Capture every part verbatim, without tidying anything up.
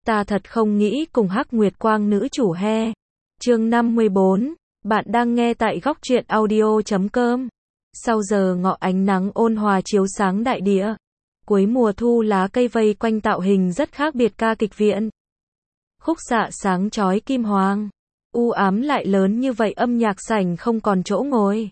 Ta thật không nghĩ cùng Hắc Nguyệt Quang nữ chủ he. Chương năm mươi bốn, bạn đang nghe tại góc truyện audio chấm com. Sau giờ ngọ ánh nắng ôn hòa chiếu sáng đại địa. Cuối mùa thu lá cây vây quanh tạo hình rất khác biệt ca kịch viện. Khúc xạ sáng chói kim hoàng. U ám lại lớn như vậy âm nhạc sảnh không còn chỗ ngồi.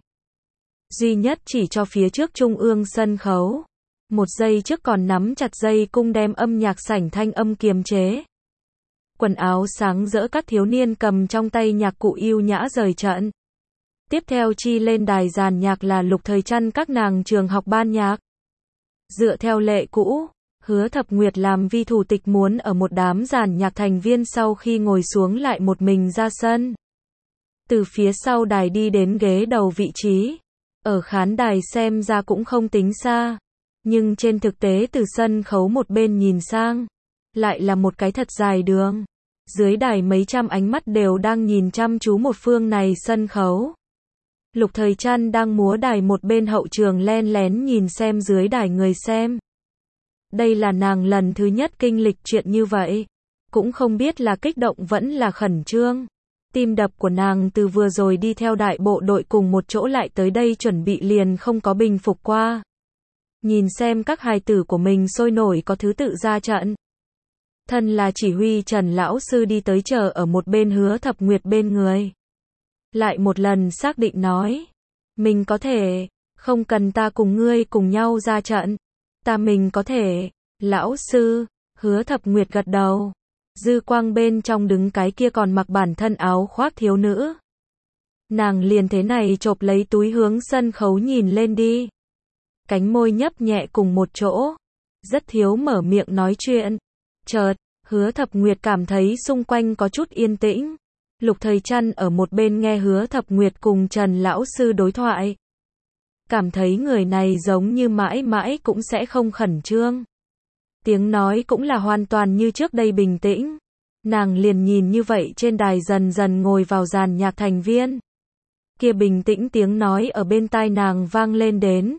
Duy nhất chỉ cho phía trước trung ương sân khấu. Một giây trước còn nắm chặt dây cung đem âm nhạc sảnh thanh âm kiềm chế. Quần áo sáng rỡ các thiếu niên cầm trong tay nhạc cụ yêu nhã rời trận. Tiếp theo chi lên đài giàn nhạc là Lục Thời Trăn các nàng trường học ban nhạc. Dựa theo lệ cũ, Hứa Thập Nguyệt làm vi thủ tịch muốn ở một đám giàn nhạc thành viên sau khi ngồi xuống lại một mình ra sân. Từ phía sau đài đi đến ghế đầu vị trí. Ở khán đài xem ra cũng không tính xa. Nhưng trên thực tế từ sân khấu một bên nhìn sang, lại là một cái thật dài đường. Dưới đài mấy trăm ánh mắt đều đang nhìn chăm chú một phương này sân khấu. Lục Thời Trăn đang múa đài một bên hậu trường len lén nhìn xem dưới đài người xem. Đây là nàng lần thứ nhất kinh lịch chuyện như vậy. Cũng không biết là kích động vẫn là khẩn trương. Tim đập của nàng từ vừa rồi đi theo đại bộ đội cùng một chỗ lại tới đây chuẩn bị liền không có bình phục qua. Nhìn xem các hài tử của mình sôi nổi có thứ tự ra trận. Thân là chỉ huy Trần lão sư đi tới chờ ở một bên Hứa Thập Nguyệt bên người. Lại một lần xác định nói. Mình có thể, không cần ta cùng ngươi cùng nhau ra trận. Ta mình có thể. Lão sư, Hứa Thập Nguyệt gật đầu. Dư quang bên trong đứng cái kia còn mặc bản thân áo khoác thiếu nữ. Nàng liền thế này chộp lấy túi hướng sân khấu nhìn lên đi. Cánh môi nhấp nhẹ cùng một chỗ. Rất thiếu mở miệng nói chuyện. Chợt, Hứa Thập Nguyệt cảm thấy xung quanh có chút yên tĩnh. Lục Thời Trăn ở một bên nghe Hứa Thập Nguyệt cùng Trần lão sư đối thoại. Cảm thấy người này giống như mãi mãi cũng sẽ không khẩn trương. Tiếng nói cũng là hoàn toàn như trước đây bình tĩnh. Nàng liền nhìn như vậy trên đài dần dần ngồi vào dàn nhạc thành viên. Kia bình tĩnh tiếng nói ở bên tai nàng vang lên đến.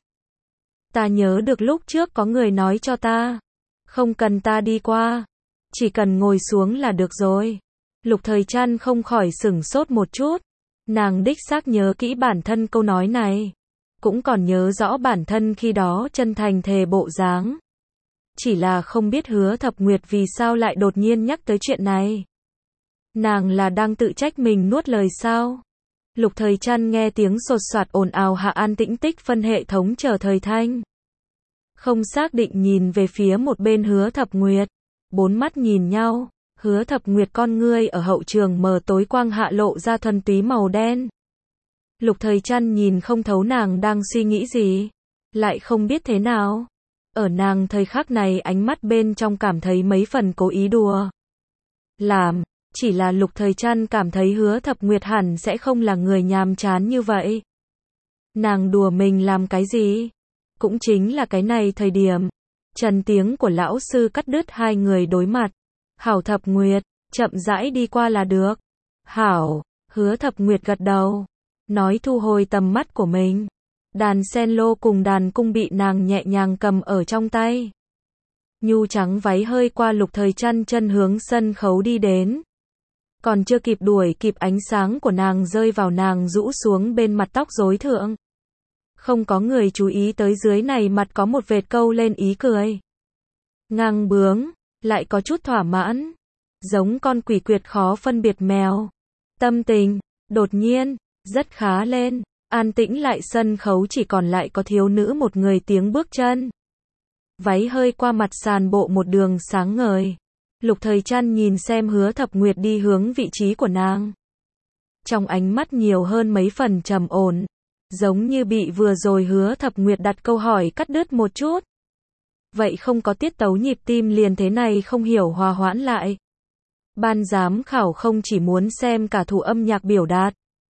Ta nhớ được lúc trước có người nói cho ta. Không cần ta đi qua. Chỉ cần ngồi xuống là được rồi. Lục Thời Trăn không khỏi sửng sốt một chút. Nàng đích xác nhớ kỹ bản thân câu nói này. Cũng còn nhớ rõ bản thân khi đó chân thành thề bộ dáng. Chỉ là không biết Hứa Thập Nguyệt vì sao lại đột nhiên nhắc tới chuyện này. Nàng là đang tự trách mình nuốt lời sao? Lục Thời Trăn nghe tiếng sột soạt ồn ào hạ an tĩnh tích phân hệ thống chờ thời thanh. Không xác định nhìn về phía một bên Hứa Thập Nguyệt. Bốn mắt nhìn nhau. Hứa Thập Nguyệt con ngươi ở hậu trường mờ tối quang hạ lộ ra thuần túy màu đen. Lục Thời Trăn nhìn không thấu nàng đang suy nghĩ gì. Lại không biết thế nào. Ở nàng thời khắc này ánh mắt bên trong cảm thấy mấy phần cố ý đùa. Làm, chỉ là Lục Thời Trăn cảm thấy Hứa Thập Nguyệt hẳn sẽ không là người nhàm chán như vậy. Nàng đùa mình làm cái gì? Cũng chính là cái này thời điểm. Trần tiếng của lão sư cắt đứt hai người đối mặt. Hảo Thập Nguyệt, chậm rãi đi qua là được. Hảo, Hứa Thập Nguyệt gật đầu. Nói thu hồi tầm mắt của mình. Đàn sen lô cùng đàn cung bị nàng nhẹ nhàng cầm ở trong tay. Nhu trắng váy hơi qua Lục Thời Trăn chân hướng sân khấu đi đến. Còn chưa kịp đuổi kịp ánh sáng của nàng rơi vào nàng rũ xuống bên mặt tóc rối thượng. Không có người chú ý tới dưới này mặt có một vệt câu lên ý cười. Ngang bướng, lại có chút thỏa mãn. Giống con quỷ quyệt khó phân biệt mèo. Tâm tình, đột nhiên, rất khá lên. An tĩnh lại sân khấu chỉ còn lại có thiếu nữ một người tiếng bước chân. Váy hơi qua mặt sàn bộ một đường sáng ngời. Lục Thời Trăn nhìn xem Hứa Thập Nguyệt đi hướng vị trí của nàng. Trong ánh mắt nhiều hơn mấy phần trầm ổn. Giống như bị vừa rồi Hứa Thập Nguyệt đặt câu hỏi cắt đứt một chút. Vậy không có tiết tấu nhịp tim liền thế này không hiểu hòa hoãn lại. Ban giám khảo không chỉ muốn xem cả thủ âm nhạc biểu đạt.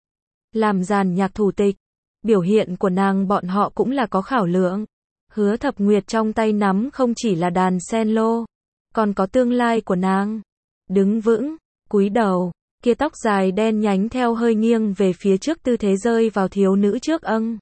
Làm dàn nhạc thủ tịch. Biểu hiện của nàng bọn họ cũng là có khảo lượng. Hứa Thập Nguyệt trong tay nắm không chỉ là đàn sen lô. Còn có tương lai của nàng. Đứng vững, cúi đầu. Kia tóc dài đen nhánh theo hơi nghiêng về phía trước tư thế rơi vào thiếu nữ trước âng.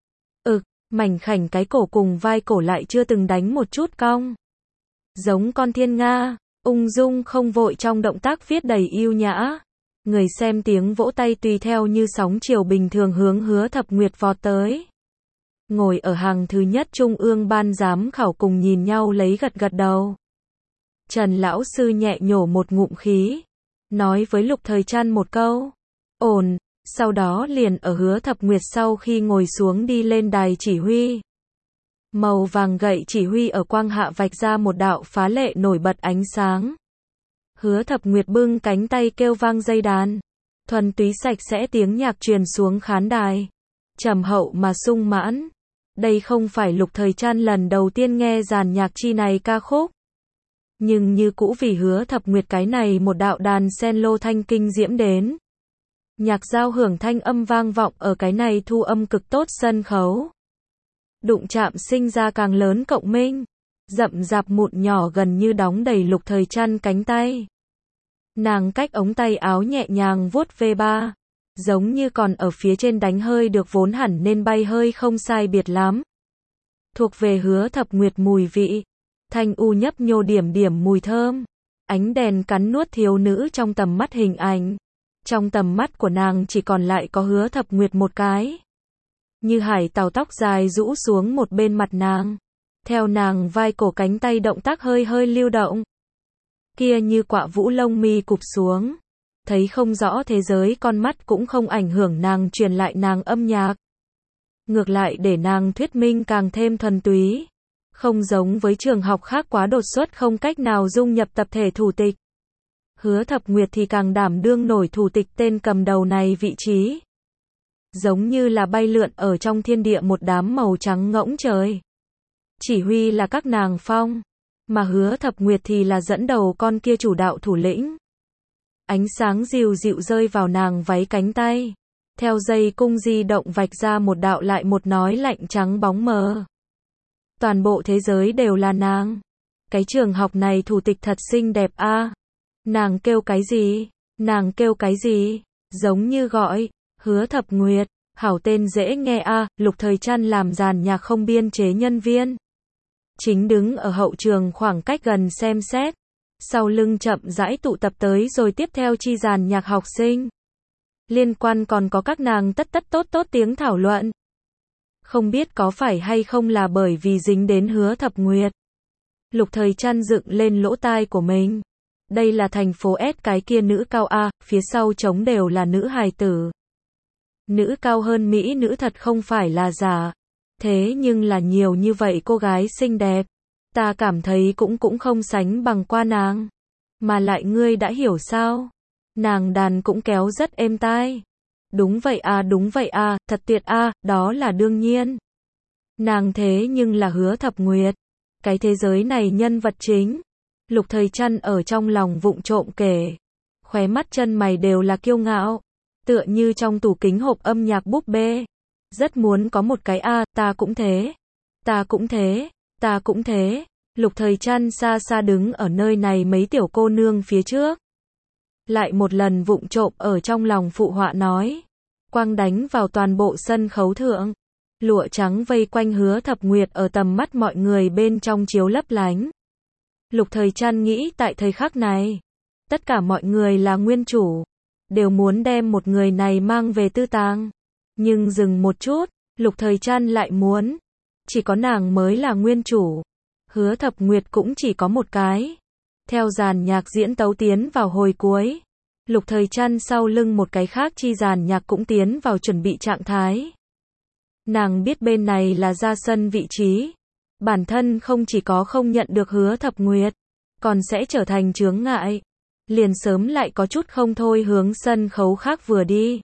Ực, mảnh khảnh cái cổ cùng vai cổ lại chưa từng đánh một chút cong. Giống con thiên nga. ung dung không vội trong động tác viết đầy yêu nhã. Người xem tiếng vỗ tay tùy theo như sóng chiều bình thường hướng Hứa Thập Nguyệt vọt tới. Ngồi ở hàng thứ nhất trung ương ban giám khảo cùng nhìn nhau lấy gật gật đầu. Trần lão sư nhẹ nhổ một ngụm khí, nói với Lục Thời Trăn một câu, ổn, sau đó liền ở Hứa Thập Nguyệt sau khi ngồi xuống đi lên đài chỉ huy. Màu vàng gậy chỉ huy ở quang hạ vạch ra một đạo phá lệ nổi bật ánh sáng. Hứa Thập Nguyệt bưng cánh tay kêu vang dây đàn. Thuần túy sạch sẽ tiếng nhạc truyền xuống khán đài. Trầm hậu mà sung mãn. Đây không phải Lục Thời Trăn lần đầu tiên nghe dàn nhạc chi này ca khúc. Nhưng như cũ vì Hứa Thập Nguyệt cái này một đạo đàn sen lô thanh kinh diễm đến. Nhạc giao hưởng thanh âm vang vọng ở cái này thu âm cực tốt sân khấu. Đụng chạm sinh ra càng lớn cộng minh. Rậm rạp mụn nhỏ gần như đóng đầy Lục Thời Trăn cánh tay. Nàng cách ống tay áo nhẹ nhàng vuốt ve ba. Giống như còn ở phía trên đánh hơi được vốn hẳn nên bay hơi không sai biệt lắm. Thuộc về Hứa Thập Nguyệt mùi vị. Thanh u nhấp nhô điểm điểm mùi thơm. Ánh đèn cắn nuốt thiếu nữ trong tầm mắt hình ảnh. Trong tầm mắt của nàng chỉ còn lại có Hứa Thập Nguyệt một cái. Như hải tàu tóc dài rũ xuống một bên mặt nàng. Theo nàng vai cổ cánh tay động tác hơi hơi lưu động. Kia như quạ vũ lông mi cụp xuống. Thấy không rõ thế giới con mắt cũng không ảnh hưởng nàng truyền lại nàng âm nhạc. Ngược lại để nàng thuyết minh càng thêm thuần túy. Không giống với trường học khác quá đột xuất không cách nào dung nhập tập thể thủ tịch. Hứa Thập Nguyệt thì càng đảm đương nổi thủ tịch tên cầm đầu này vị trí. Giống như là bay lượn ở trong thiên địa một đám màu trắng ngỗng trời. Chỉ huy là các nàng phong, mà Hứa Thập Nguyệt thì là dẫn đầu con kia chủ đạo thủ lĩnh. Ánh sáng dịu dịu rơi vào nàng váy cánh tay. Theo dây cung di động vạch ra một đạo lại một nói lạnh trắng bóng mờ. Toàn bộ thế giới đều là nàng. Cái trường học này thủ tịch thật xinh đẹp a. À. Nàng kêu cái gì? Nàng kêu cái gì? Giống như gọi, Hứa Thập Nguyệt, hảo tên dễ nghe a. À. Lục Thời Trăn làm dàn nhạc không biên chế nhân viên. Chính đứng ở hậu trường khoảng cách gần xem xét. Sau lưng chậm rãi tụ tập tới rồi tiếp theo chi dàn nhạc học sinh. Liên quan còn có các nàng tất tất tốt tốt tiếng thảo luận. Không biết có phải hay không là bởi vì dính đến Hứa Thập Nguyệt. Lục Thời Trăn dựng lên lỗ tai của mình. Đây là thành phố S cái kia nữ cao A, phía sau trống đều là nữ hài tử. Nữ cao hơn Mỹ nữ thật không phải là giả. Thế nhưng là nhiều như vậy cô gái xinh đẹp. Ta cảm thấy cũng cũng không sánh bằng qua nàng. Mà lại ngươi đã hiểu sao? Nàng đàn cũng kéo rất êm tai. Đúng vậy à đúng vậy à, thật tuyệt à, đó là đương nhiên. Nàng thế nhưng là Hứa Thập Nguyệt. Cái thế giới này nhân vật chính. Lục Thời Trăn ở trong lòng vụng trộm kể. Khóe mắt chân mày đều là kiêu ngạo. Tựa như trong tủ kính hộp âm nhạc búp bê. Rất muốn có một cái a, à, ta cũng thế. Ta cũng thế, ta cũng thế. Lục Thời Trăn xa xa đứng ở nơi này mấy tiểu cô nương phía trước. Lại một lần vụng trộm ở trong lòng phụ họa nói. Quang đánh vào toàn bộ sân khấu thượng. Lụa trắng vây quanh Hứa Thập Nguyệt ở tầm mắt mọi người bên trong chiếu lấp lánh. Lục Thời Trăn nghĩ tại thời khắc này. Tất cả mọi người là nguyên chủ. Đều muốn đem một người này mang về tư tàng. Nhưng dừng một chút, Lục Thời Trăn lại muốn. Chỉ có nàng mới là nguyên chủ. Hứa Thập Nguyệt cũng chỉ có một cái. Theo dàn nhạc diễn tấu tiến vào hồi cuối. Lục Thời Trăn sau lưng một cái khác chi dàn nhạc cũng tiến vào chuẩn bị trạng thái. Nàng biết bên này là ra sân vị trí. Bản thân không chỉ có không nhận được Hứa Thập Nguyệt. Còn sẽ trở thành chướng ngại. Liền sớm lại có chút không thôi hướng sân khấu khác vừa đi.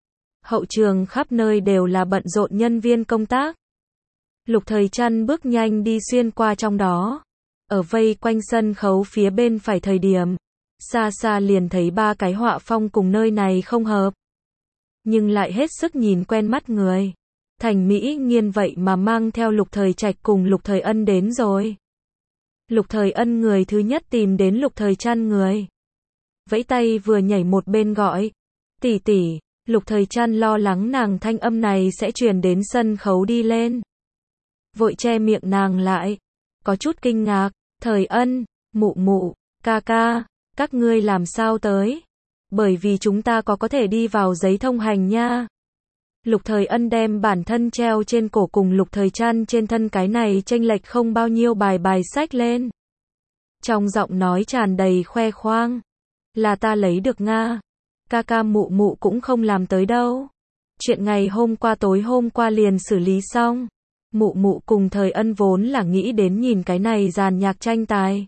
Hậu trường khắp nơi đều là bận rộn nhân viên công tác. Lục Thời Trăn bước nhanh đi xuyên qua trong đó. Ở vây quanh sân khấu phía bên phải thời điểm. Xa xa liền thấy ba cái họa phong cùng nơi này không hợp. Nhưng lại hết sức nhìn quen mắt người. Thành Mỹ Nghiên vậy mà mang theo Lục Thời Trạch cùng Lục Thời Ân đến rồi. Lục Thời Ân người thứ nhất tìm đến Lục Thời Trăn người. Vẫy tay vừa nhảy một bên gọi. Tỷ tỷ. Lục Thời Trăn lo lắng nàng thanh âm này sẽ truyền đến sân khấu đi lên. Vội che miệng nàng lại. Có chút kinh ngạc. Thời Ân, mụ mụ. Ca ca, các ngươi làm sao tới? Bởi vì chúng ta có có thể đi vào giấy thông hành nha. Lục Thời Ân đem bản thân treo trên cổ cùng Lục Thời Trăn trên thân cái này chênh lệch không bao nhiêu bài bài xách lên. Trong giọng nói tràn đầy khoe khoang. Là ta lấy được Nga. Ca ca mụ mụ cũng không làm tới đâu. Chuyện ngày hôm qua tối hôm qua liền xử lý xong. Mụ mụ cùng Thời Ân vốn là nghĩ đến nhìn cái này dàn nhạc tranh tài.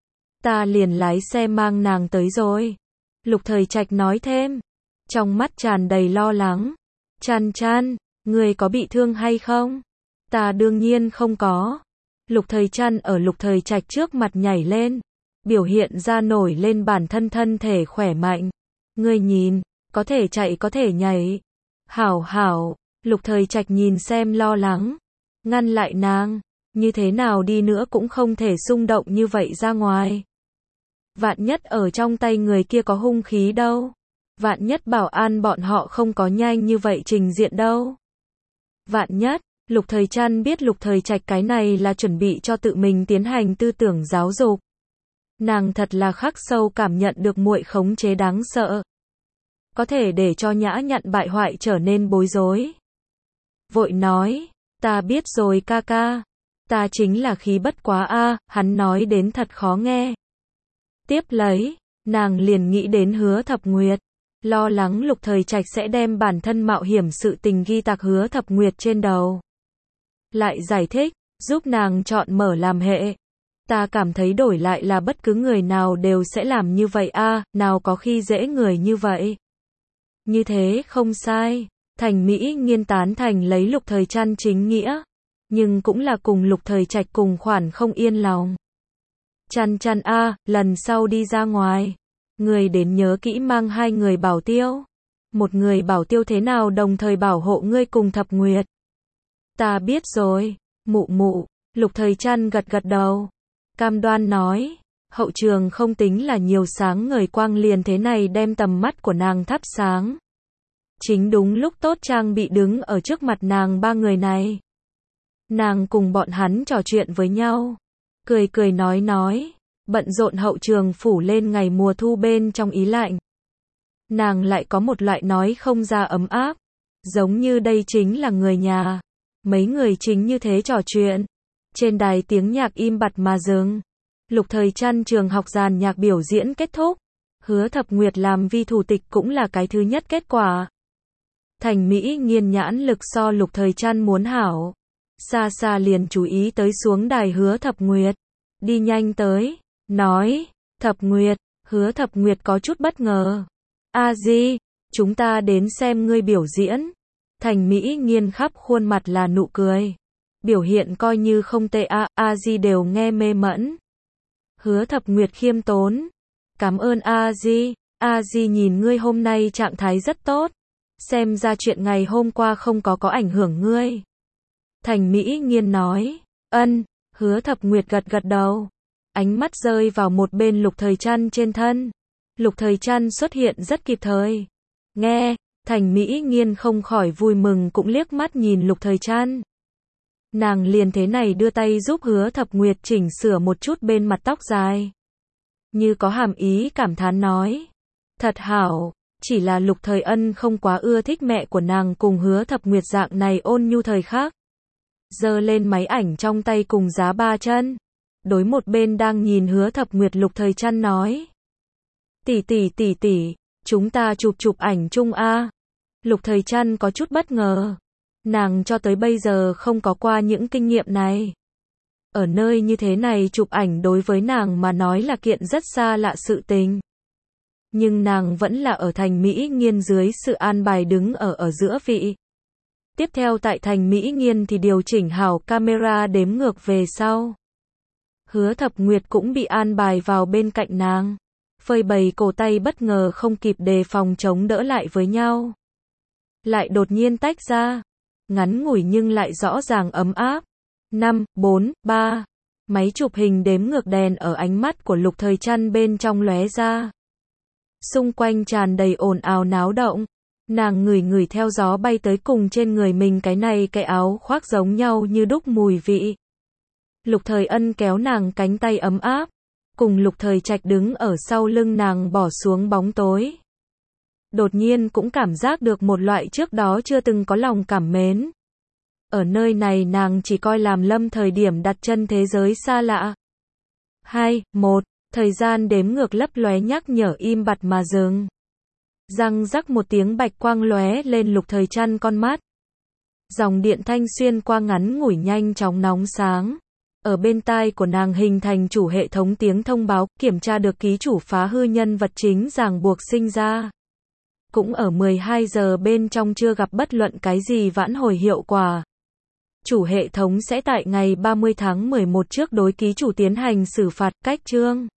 Ta liền lái xe mang nàng tới rồi. Lục Thời Trạch nói thêm. Trong mắt tràn đầy lo lắng. Chăn chăn, người có bị thương hay không? Ta đương nhiên không có. Lục Thời Trăn ở Lục Thời Trạch trước mặt nhảy lên. Biểu hiện ra nổi lên bản thân thân thể khỏe mạnh. Ngươi nhìn, có thể chạy có thể nhảy. Hảo hảo, Lục Thời Trạch nhìn xem lo lắng. Ngăn lại nàng, như thế nào đi nữa cũng không thể xung động như vậy ra ngoài. Vạn nhất ở trong tay người kia có hung khí đâu. Vạn nhất bảo an bọn họ không có nhanh như vậy trình diện đâu. Vạn nhất, Lục Thời Trăn biết Lục Thời Trạch cái này là chuẩn bị cho tự mình tiến hành tư tưởng giáo dục. Nàng thật là khắc sâu cảm nhận được muội khống chế đáng sợ. Có thể để cho nhã nhặn bại hoại trở nên bối rối. Vội nói, ta biết rồi ca ca. Ta chính là khí bất quá a, hắn nói đến thật khó nghe. Tiếp lấy, nàng liền nghĩ đến Hứa Thập Nguyệt. Lo lắng Lục Thời Trạch sẽ đem bản thân mạo hiểm sự tình ghi tạc Hứa Thập Nguyệt trên đầu. Lại giải thích, giúp nàng chọn mở làm hệ. Ta cảm thấy đổi lại là bất cứ người nào đều sẽ làm như vậy a, à, nào có khi dễ người như vậy. Như thế không sai. Thành Mỹ nghiên tán thành lấy Lục Thời Trăn chính nghĩa. Nhưng cũng là cùng Lục Thời Trạch cùng khoản không yên lòng. Chăn chăn a, à, lần sau đi ra ngoài. Người đến nhớ kỹ mang hai người bảo tiêu. Một người bảo tiêu thế nào đồng thời bảo hộ ngươi cùng Thập Nguyệt. Ta biết rồi, mụ mụ. Lục Thời Trăn gật gật đầu. Cam đoan nói, hậu trường không tính là nhiều sáng ngời quang liền thế này đem tầm mắt của nàng thắp sáng. Chính đúng lúc tốt trang bị đứng ở trước mặt nàng ba người này. Nàng cùng bọn hắn trò chuyện với nhau. Cười cười nói nói. Bận rộn hậu trường phủ lên ngày mùa thu bên trong ý lạnh. Nàng lại có một loại nói không ra ấm áp. Giống như đây chính là người nhà. Mấy người chính như thế trò chuyện. Trên đài tiếng nhạc im bặt mà dừng. Lục Thời Trăn trường học dàn nhạc biểu diễn kết thúc. Hứa Thập Nguyệt làm vi thủ tịch cũng là cái thứ nhất kết quả. Thành Mỹ nghiên nhãn lực so Lục Thời Trăn muốn hảo. Xa xa liền chú ý tới xuống đài Hứa Thập Nguyệt. Đi nhanh tới. Nói, Thập Nguyệt, Hứa Thập Nguyệt có chút bất ngờ. A Di, chúng ta đến xem ngươi biểu diễn. Thành Mỹ nghiên khắp khuôn mặt là nụ cười. Biểu hiện coi như không tệ a, A Di đều nghe mê mẫn. Hứa Thập Nguyệt khiêm tốn. Cảm ơn A Di, A Di nhìn ngươi hôm nay trạng thái rất tốt. Xem ra chuyện ngày hôm qua không có có ảnh hưởng ngươi. Thành Mỹ nghiên nói, ân, Hứa Thập Nguyệt gật gật đầu. Ánh mắt rơi vào một bên Lục Thời Trăn trên thân. Lục Thời Trăn xuất hiện rất kịp thời. Nghe, Thành Mỹ nghiên không khỏi vui mừng cũng liếc mắt nhìn Lục Thời Trăn. Nàng liền thế này đưa tay giúp Hứa Thập Nguyệt chỉnh sửa một chút bên mặt tóc dài. Như có hàm ý cảm thán nói. Thật hảo, chỉ là Lục Thời Ân không quá ưa thích mẹ của nàng cùng Hứa Thập Nguyệt dạng này ôn nhu thời khắc. Giơ lên máy ảnh trong tay cùng giá ba chân. Đối một bên đang nhìn Hứa Thập Nguyệt Lục Thời Trăn nói. Tỷ tỷ tỷ tỷ, chúng ta chụp chụp ảnh chung a. Lục Thời Trăn có chút bất ngờ. Nàng cho tới bây giờ không có qua những kinh nghiệm này. Ở nơi như thế này chụp ảnh đối với nàng mà nói là kiện rất xa lạ sự tình. Nhưng nàng vẫn là ở Thành Mỹ nghiên dưới sự an bài đứng ở ở giữa vị. Tiếp theo tại Thành Mỹ nghiên thì điều chỉnh hảo camera đếm ngược về sau. Hứa Thập Nguyệt cũng bị an bài vào bên cạnh nàng. Phơi bày cổ tay bất ngờ không kịp đề phòng chống đỡ lại với nhau. Lại đột nhiên tách ra. Ngắn ngủi nhưng lại rõ ràng ấm áp. năm, bốn, ba. Máy chụp hình đếm ngược đèn ở ánh mắt của Lục Thời Trăn bên trong lóe ra. Xung quanh tràn đầy ồn ào náo động. Nàng ngửi ngửi theo gió bay tới cùng trên người mình cái này cái áo khoác giống nhau như đúc mùi vị. Lục Thời Ân kéo nàng cánh tay ấm áp. cùng Lục Thời Trạch đứng ở sau lưng nàng bỏ xuống bóng tối. Đột nhiên cũng cảm giác được một loại trước đó chưa từng có lòng cảm mến. Ở nơi này nàng chỉ coi làm Lâm thời điểm đặt chân thế giới xa lạ. Hai, một, thời gian đếm ngược lấp lóe nhắc nhở im bặt mà dừng. Răng rắc một tiếng bạch quang lóe lên Lục Thời chăn con mắt. Dòng điện thanh xuyên qua ngắn ngủi nhanh chóng nóng sáng. Ở bên tai của nàng hình thành chủ hệ thống tiếng thông báo, kiểm tra được ký chủ phá hư nhân vật chính ràng buộc sinh ra. Cũng ở mười hai giờ bên trong chưa gặp bất luận cái gì vãn hồi hiệu quả. Chủ hệ thống sẽ tại ngày ba mươi tháng mười một trước đối ký chủ tiến hành xử phạt, cách chương.